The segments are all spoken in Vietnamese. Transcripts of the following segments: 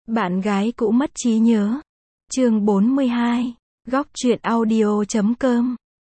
Bạn gái cũ mất trí nhớ. Chương 42. Góc truyện audio.com.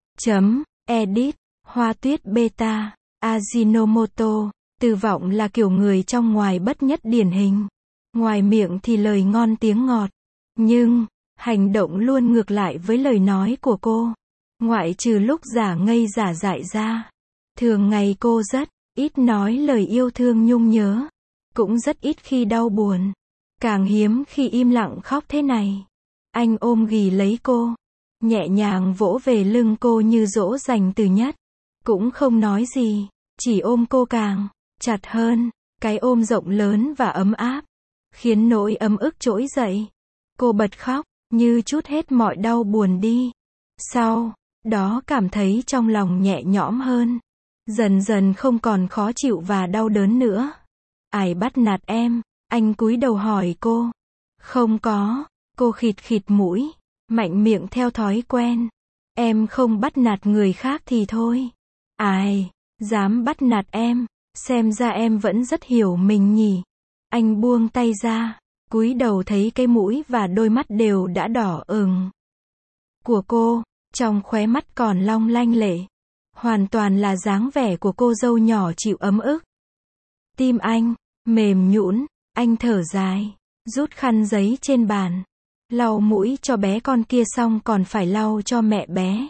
Edit. Hoa tuyết beta. Ajinomoto. Từ Vọng là kiểu người trong ngoài bất nhất điển hình. Ngoài miệng thì lời ngon tiếng ngọt. Nhưng, hành động luôn ngược lại với lời nói của cô. Ngoại trừ lúc giả ngây giả dại ra. Thường ngày cô rất ít nói lời yêu thương nhung nhớ. Cũng rất ít khi đau buồn. Càng hiếm khi im lặng khóc thế này. Anh ôm ghì lấy cô. Nhẹ nhàng vỗ về lưng cô như dỗ dành Từ Nhất. Cũng không nói gì. Chỉ ôm cô càng chặt hơn. Cái ôm rộng lớn và ấm áp. Khiến nỗi ấm ức trỗi dậy. Cô bật khóc. Như trút hết mọi đau buồn đi. Sau đó cảm thấy trong lòng nhẹ nhõm hơn. Dần dần không còn khó chịu và đau đớn nữa. Ai bắt nạt em? Anh cúi đầu hỏi cô. Không có. Cô khịt khịt mũi. Mạnh miệng theo thói quen. Em không bắt nạt người khác thì thôi. Ai dám bắt nạt em? Xem ra em vẫn rất hiểu mình nhỉ. Anh buông tay ra. Cúi đầu thấy cái mũi và đôi mắt đều đã đỏ ửng của cô. Trong khóe mắt còn long lanh lệ. Hoàn toàn là dáng vẻ của cô dâu nhỏ chịu ấm ức. Tim anh mềm nhũn. Anh thở dài. Rút khăn giấy trên bàn. Lau mũi cho bé con kia xong còn phải lau cho mẹ bé.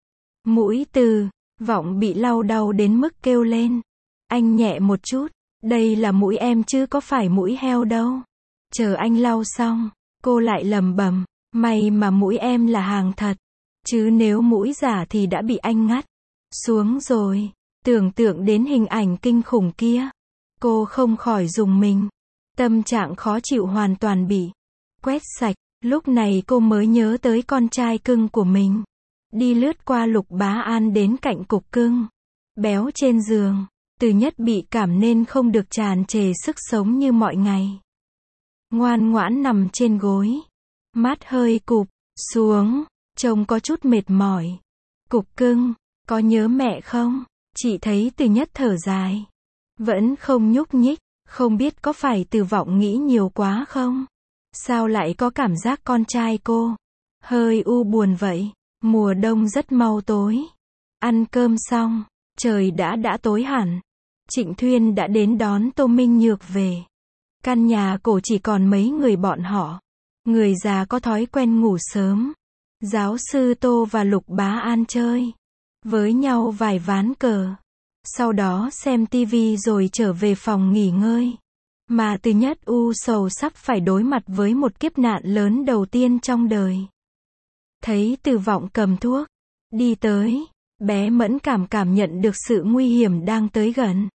Mũi Từ Vọng bị lau đau đến mức kêu lên. Anh nhẹ một chút. Đây là mũi em chứ có phải mũi heo đâu. Chờ anh lau xong. Cô lại lẩm bẩm. May mà mũi em là hàng thật. Chứ nếu mũi giả thì đã bị anh ngắt xuống rồi. Tưởng tượng đến hình ảnh kinh khủng kia. Cô không khỏi rùng mình. Tâm trạng khó chịu hoàn toàn bị quét sạch. Lúc này cô mới nhớ tới con trai cưng của mình. Đi lướt qua Lục Bá An đến cạnh cục cưng béo trên giường. Từ Nhất bị cảm nên không được tràn trề sức sống như mọi ngày. Ngoan ngoãn nằm trên gối. Mắt hơi cụp xuống. Trông có chút mệt mỏi. Cục cưng, có nhớ mẹ không? Chị thấy Từ Nhất thở dài. Vẫn không nhúc nhích. Không biết có phải Từ Vọng nghĩ nhiều quá không? Sao lại có cảm giác con trai cô hơi u buồn vậy? Mùa đông rất mau tối. Ăn cơm xong, trời đã tối hẳn. Trịnh Thuyên đã đến đón Tô Minh Nhược về. Căn nhà cổ chỉ còn mấy người bọn họ. Người già có thói quen ngủ sớm. Giáo sư Tô và Lục Bá An chơi với nhau vài ván cờ. Sau đó xem tivi rồi trở về phòng nghỉ ngơi. Mà Từ Nhất u sầu sắp phải đối mặt với một kiếp nạn lớn đầu tiên trong đời. Thấy Từ Vọng cầm thuốc đi tới, bé mẫn cảm nhận được sự nguy hiểm đang tới gần.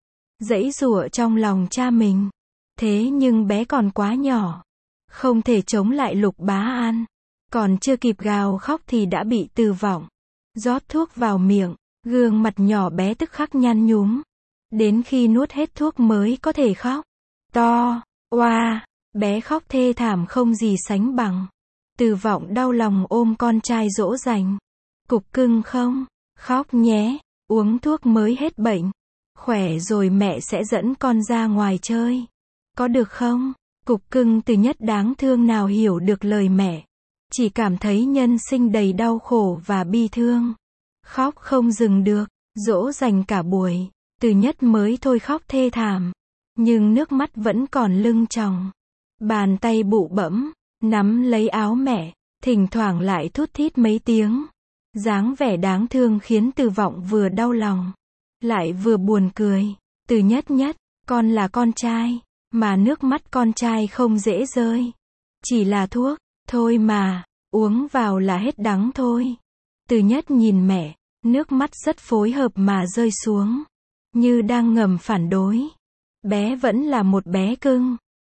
Giãy giụa trong lòng cha mình. Thế nhưng bé còn quá nhỏ, không thể chống lại Lục Bá An. Còn chưa kịp gào khóc thì đã bị Từ Vọng rót thuốc vào miệng. Gương mặt nhỏ bé tức khắc nhăn nhúm. Đến khi nuốt hết thuốc mới có thể khóc to, oa. Bé khóc thê thảm không gì sánh bằng. Từ Vọng đau lòng ôm con trai dỗ dành. Cục cưng không? Khóc nhé. Uống thuốc mới hết bệnh. Khỏe rồi mẹ sẽ dẫn con ra ngoài chơi. Có được không? Cục cưng Từ Nhất đáng thương nào hiểu được lời mẹ. Chỉ cảm thấy nhân sinh đầy đau khổ và bi thương. Khóc không dừng được. Dỗ dành cả buổi. Từ Nhất mới thôi khóc thê thảm. Nhưng nước mắt vẫn còn lưng tròng. Bàn tay bụ bẫm nắm lấy áo mẹ. Thỉnh thoảng lại thút thít mấy tiếng. Dáng vẻ đáng thương khiến Từ Vọng vừa đau lòng lại vừa buồn cười. Từ Nhất, con là con trai. Mà nước mắt con trai không dễ rơi. Chỉ là thuốc thôi mà. Uống vào là hết đắng thôi. Từ Nhất nhìn mẹ. Nước mắt rất phối hợp mà rơi xuống. Như đang ngầm phản đối. Bé vẫn là một bé cưng.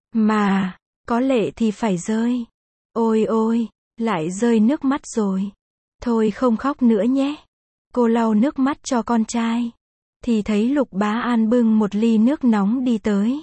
Mà, có lệ thì phải rơi. Ôi ôi, lại rơi nước mắt rồi. Thôi không khóc nữa nhé. Cô lau nước mắt cho con trai. Thì thấy Lục Bá An bưng một ly nước nóng đi tới.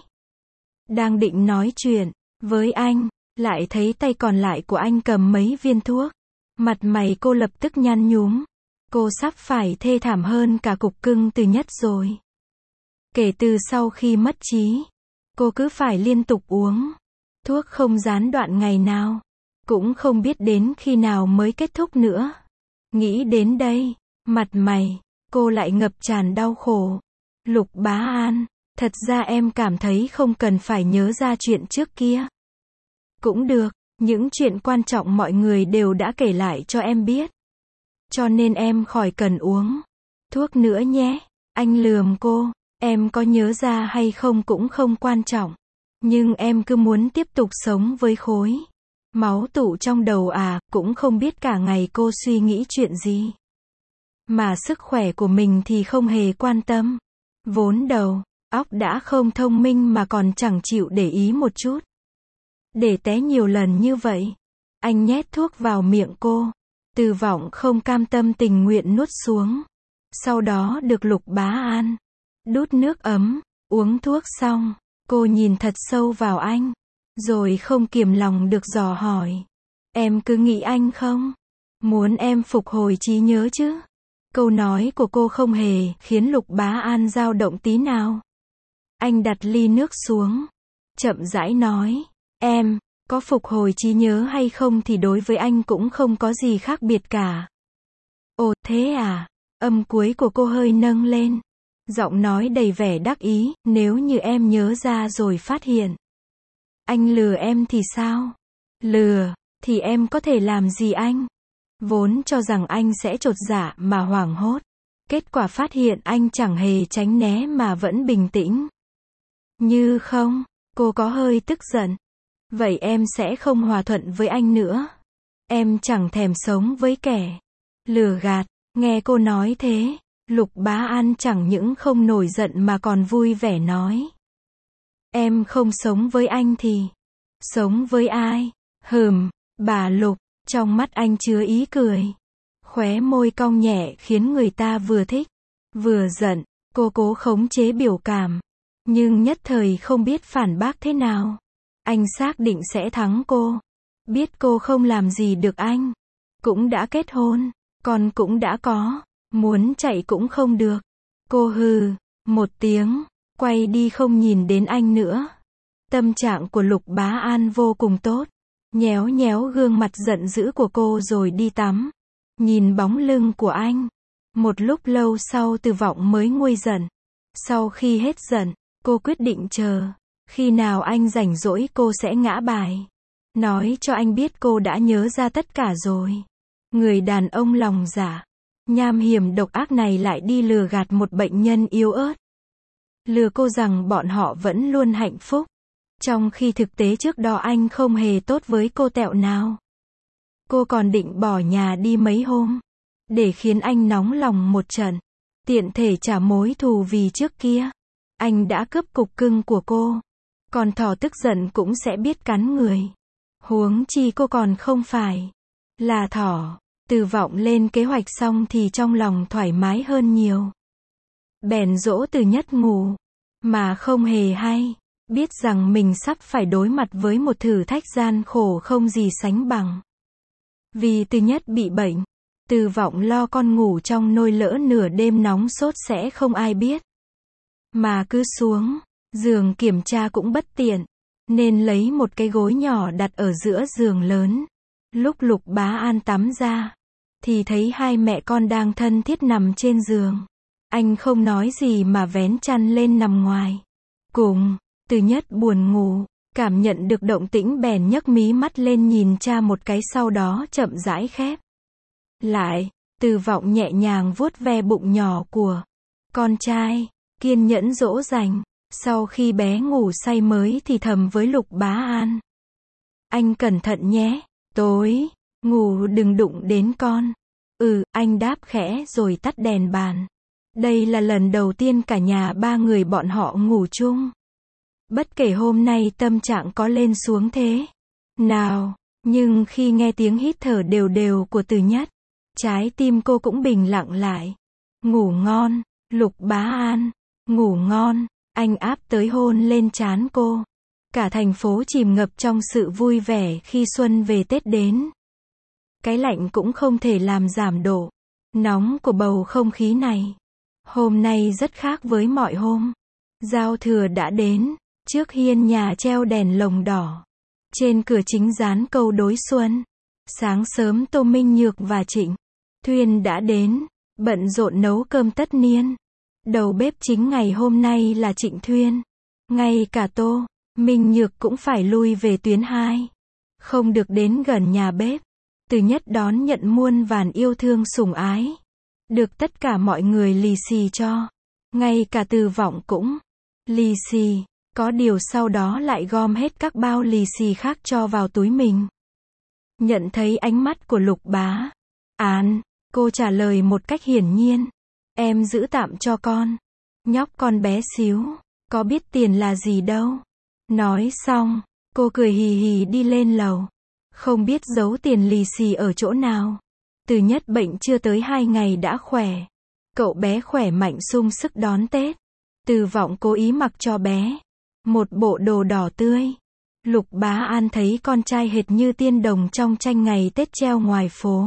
Đang định nói chuyện với anh, lại thấy tay còn lại của anh cầm mấy viên thuốc. Mặt mày cô lập tức nhăn nhúm. Cô sắp phải thê thảm hơn cả cục cưng Từ Nhất rồi. Kể từ sau khi mất trí, cô cứ phải liên tục uống Thuốc không gián đoạn ngày nào. Cũng không biết đến khi nào mới kết thúc nữa. Nghĩ đến đây, mặt mày, cô lại ngập tràn đau khổ. Lục Bá An, thật ra em cảm thấy không cần phải nhớ ra chuyện trước kia. Cũng được, những chuyện quan trọng mọi người đều đã kể lại cho em biết. Cho nên em khỏi cần uống thuốc nữa nhé. Anh lườm cô, em có nhớ ra hay không cũng không quan trọng. Nhưng em cứ muốn tiếp tục sống với khối máu tụ trong đầu à, cũng không biết cả ngày cô suy nghĩ chuyện gì. Mà sức khỏe của mình thì không hề quan tâm. Vốn đầu óc đã không thông minh mà còn chẳng chịu để ý một chút. Để té nhiều lần như vậy. Anh nhét thuốc vào miệng cô. Từ Vọng không cam tâm tình nguyện nuốt xuống. Sau đó được Lục Bá An đút nước ấm, uống thuốc xong, cô nhìn thật sâu vào anh, rồi không kiềm lòng được dò hỏi. Em cứ nghĩ anh không? Muốn em phục hồi trí nhớ chứ? Câu nói của cô không hề khiến Lục Bá An dao động tí nào. Anh đặt ly nước xuống, chậm rãi nói, em, có phục hồi trí nhớ hay không thì đối với anh cũng không có gì khác biệt cả. Ồ, thế à? Âm cuối của cô hơi nâng lên. Giọng nói đầy vẻ đắc ý, nếu như em nhớ ra rồi phát hiện anh lừa em thì sao? Lừa, thì em có thể làm gì anh? Vốn cho rằng anh sẽ chột dạ mà hoảng hốt. Kết quả phát hiện anh chẳng hề tránh né mà vẫn bình tĩnh. Như không, cô có hơi tức giận. Vậy em sẽ không hòa thuận với anh nữa. Em chẳng thèm sống với kẻ lừa gạt. Nghe cô nói thế, Lục Bá An chẳng những không nổi giận mà còn vui vẻ nói. Em không sống với anh thì sống với ai? Bà Lục, trong mắt anh chứa ý cười. Khóe môi cong nhẹ khiến người ta vừa thích, vừa giận. Cô cố khống chế biểu cảm, nhưng nhất thời không biết phản bác thế nào. Anh xác định sẽ thắng cô. Biết cô không làm gì được anh. Cũng đã kết hôn, con cũng đã có. Muốn chạy cũng không được. Cô hừ một tiếng, quay đi không nhìn đến anh nữa. Tâm trạng của Lục Bá An vô cùng tốt. Nhéo nhéo gương mặt giận dữ của cô rồi đi tắm. Nhìn bóng lưng của anh. Một lúc lâu sau Từ Vọng mới nguôi giận. Sau khi hết giận, cô quyết định chờ. Khi nào anh rảnh rỗi cô sẽ ngã bài. Nói cho anh biết cô đã nhớ ra tất cả rồi. Người đàn ông lòng dạ nham hiểm độc ác này lại đi lừa gạt một bệnh nhân yếu ớt. Lừa cô rằng bọn họ vẫn luôn hạnh phúc. Trong khi thực tế trước đó anh không hề tốt với cô tẹo nào. Cô còn định bỏ nhà đi mấy hôm. Để khiến anh nóng lòng một trận. Tiện thể trả mối thù vì trước kia. Anh đã cướp cục cưng của cô. Còn thỏ tức giận cũng sẽ biết cắn người. Huống chi cô còn không phải là thỏ. Từ Vọng lên kế hoạch xong thì trong lòng thoải mái hơn nhiều. Bèn dỗ Từ Nhất ngủ. Mà không hề hay. Biết rằng mình sắp phải đối mặt với một thử thách gian khổ không gì sánh bằng. Vì Từ Nhất bị bệnh. Từ Vọng lo con ngủ trong nôi lỡ nửa đêm nóng sốt sẽ không ai biết. Mà cứ xuống giường kiểm tra cũng bất tiện. Nên lấy một cái gối nhỏ đặt ở giữa giường lớn. Lúc Lục Bá An tắm ra, thì thấy hai mẹ con đang thân thiết nằm trên giường. Anh không nói gì mà vén chăn lên nằm ngoài. Cùng, Từ Nhất buồn ngủ, cảm nhận được động tĩnh bèn nhấc mí mắt lên nhìn cha một cái sau đó chậm rãi khép lại. Từ Vọng nhẹ nhàng vuốt ve bụng nhỏ của con trai, kiên nhẫn dỗ dành. Sau khi bé ngủ say mới thì thầm với Lục Bá An. Anh cẩn thận nhé, tối, ngủ đừng đụng đến con. Anh đáp khẽ rồi tắt đèn bàn. Đây là lần đầu tiên cả nhà ba người bọn họ ngủ chung. Bất kể hôm nay tâm trạng có lên xuống thế nào, nhưng khi nghe tiếng hít thở đều đều của Từ Nhất, trái tim cô cũng bình lặng lại. Ngủ ngon, Lục Bá An, ngủ ngon. Anh áp tới hôn lên trán cô. Cả thành phố chìm ngập trong sự vui vẻ khi xuân về Tết đến. Cái lạnh cũng không thể làm giảm độ nóng của bầu không khí này. Hôm nay rất khác với mọi hôm. Giao thừa đã đến, trước hiên nhà treo đèn lồng đỏ. Trên cửa chính dán câu đối xuân. Sáng sớm Tô Minh Nhược và Trịnh Thuyên đã đến, bận rộn nấu cơm tất niên. Đầu bếp chính ngày hôm nay là Trịnh Thuyên. Ngay cả Tô Minh Nhược cũng phải lui về tuyến 2. Không được đến gần nhà bếp. Từ Nhất đón nhận muôn vàn yêu thương sủng ái. Được tất cả mọi người lì xì cho. Ngay cả Từ Vọng cũng lì xì. Có điều sau đó lại gom hết các bao lì xì khác cho vào túi mình. Nhận thấy ánh mắt của Lục Bá An, cô trả lời một cách hiển nhiên. Em giữ tạm cho con. Nhóc con bé xíu, có biết tiền là gì đâu. Nói xong, cô cười hì hì đi lên lầu. Không biết giấu tiền lì xì ở chỗ nào. Từ Nhất bệnh chưa tới 2 ngày đã khỏe. Cậu bé khỏe mạnh sung sức đón Tết. Từ Vọng cố ý mặc cho bé một bộ đồ đỏ tươi. Lục Bá An thấy con trai hệt như tiên đồng trong tranh ngày Tết treo ngoài phố.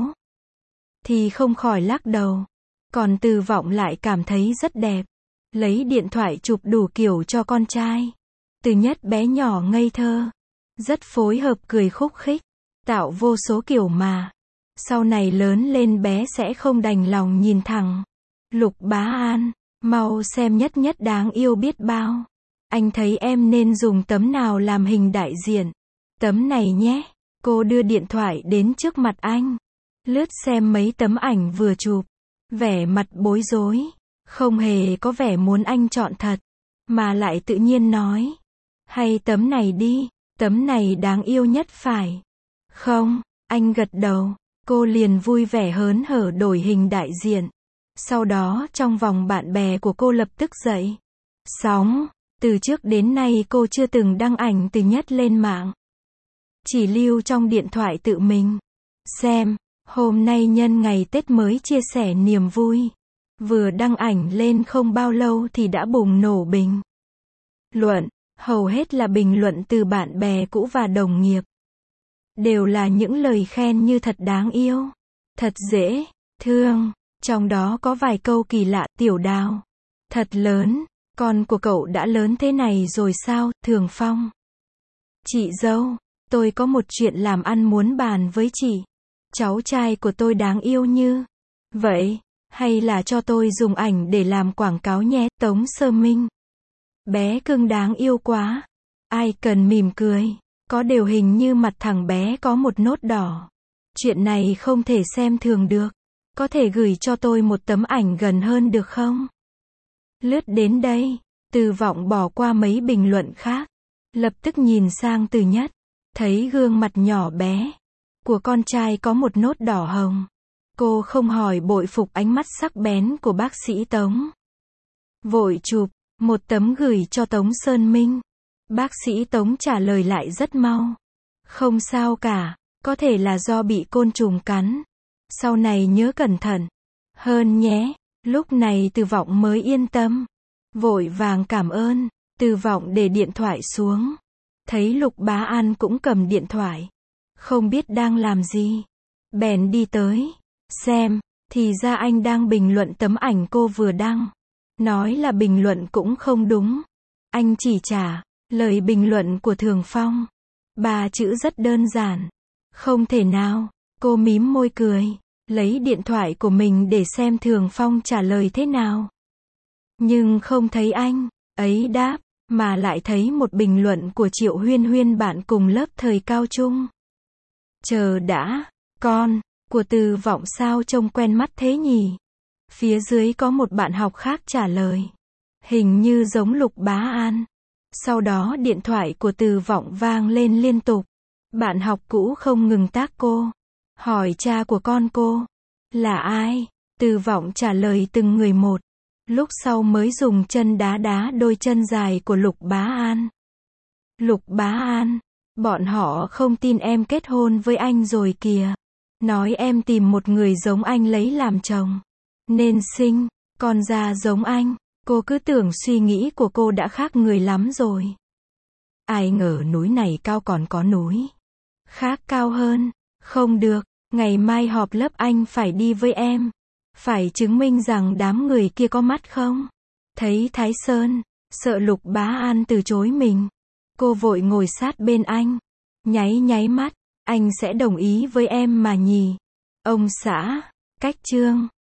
Thì không khỏi lắc đầu. Còn Từ Vọng lại cảm thấy rất đẹp. Lấy điện thoại chụp đủ kiểu cho con trai. Từ Nhất bé nhỏ ngây thơ. Rất phối hợp cười khúc khích. Tạo vô số kiểu mà. Sau này lớn lên bé sẽ không đành lòng nhìn thẳng. Lục Bá An, mau xem Nhất Nhất đáng yêu biết bao. Anh thấy em nên dùng tấm nào làm hình đại diện. Tấm này nhé. Cô đưa điện thoại đến trước mặt anh. Lướt xem mấy tấm ảnh vừa chụp. Vẻ mặt bối rối. Không hề có vẻ muốn anh chọn thật. Mà lại tự nhiên nói. Hay tấm này đi. Tấm này đáng yêu nhất phải. Không, anh gật đầu. Cô liền vui vẻ hớn hở đổi hình đại diện. Sau đó trong vòng bạn bè của cô lập tức dậy sóng. Từ trước đến nay cô chưa từng đăng ảnh Từ Nhất lên mạng. Chỉ lưu trong điện thoại tự mình xem. Hôm nay nhân ngày Tết mới chia sẻ niềm vui. Vừa đăng ảnh lên không bao lâu thì đã bùng nổ bình luận. Hầu hết là bình luận từ bạn bè cũ và đồng nghiệp. Đều là những lời khen như thật đáng yêu. Thật dễ thương. Trong đó có vài câu kỳ lạ. Tiểu Đào thật lớn. Con của cậu đã lớn thế này rồi sao? Thường Phong. Chị dâu, tôi có một chuyện làm ăn muốn bàn với chị. Cháu trai của tôi đáng yêu như vậy. Hay là cho tôi dùng ảnh để làm quảng cáo nhé. Tống Sơ Minh. Bé cưng đáng yêu quá. Ai cần mỉm cười. Có điều hình như mặt thằng bé có một nốt đỏ. Chuyện này không thể xem thường được. Có thể gửi cho tôi một tấm ảnh gần hơn được không? Lướt đến đây, Từ Vọng bỏ qua mấy bình luận khác. Lập tức nhìn sang Từ Nhất. Thấy gương mặt nhỏ bé của con trai có một nốt đỏ hồng. Cô không hỏi bội phục ánh mắt sắc bén của bác sĩ Tống. Vội chụp một tấm gửi cho Tống Sơn Minh. Bác sĩ Tống trả lời lại rất mau. Không sao cả, có thể là do bị côn trùng cắn. Sau này nhớ cẩn thận hơn nhé. Lúc này Từ Vọng mới yên tâm. Vội vàng cảm ơn. Từ Vọng để điện thoại xuống. Thấy Lục Bá An cũng cầm điện thoại. Không biết đang làm gì. Bèn đi tới. Xem, thì ra anh đang bình luận tấm ảnh cô vừa đăng. Nói là bình luận cũng không đúng. Anh chỉ trả lời bình luận của Thường Phong. 3 chữ rất đơn giản. Không thể nào. Cô mím môi cười. Lấy điện thoại của mình để xem Thường Phong trả lời thế nào. Nhưng không thấy anh ấy đáp. Mà lại thấy một bình luận của Triệu Huyên Huyên bạn cùng lớp thời cao trung. Chờ đã. Con của Từ Vọng sao trông quen mắt thế nhỉ? Phía dưới có một bạn học khác trả lời. Hình như giống Lục Bá An. Sau đó điện thoại của Từ Vọng vang lên liên tục. Bạn học cũ không ngừng tác cô. Hỏi cha của con cô. Là ai? Từ Vọng trả lời từng người một. Lúc sau mới dùng chân đá đá đôi chân dài của Lục Bá An. Lục Bá An. Bọn họ không tin em kết hôn với anh rồi kìa. Nói em tìm một người giống anh lấy làm chồng. Nên sinh con ra giống anh. Cô cứ tưởng suy nghĩ của cô đã khác người lắm rồi. Ai ngờ núi này cao còn có núi khác cao hơn. Không được, ngày mai họp lớp anh phải đi với em. Phải chứng minh rằng đám người kia có mắt không? Thấy Thái Sơn, sợ Lục Bá An từ chối mình. Cô vội ngồi sát bên anh. Nháy nháy mắt, anh sẽ đồng ý với em mà nhỉ. Ông xã, cách chương.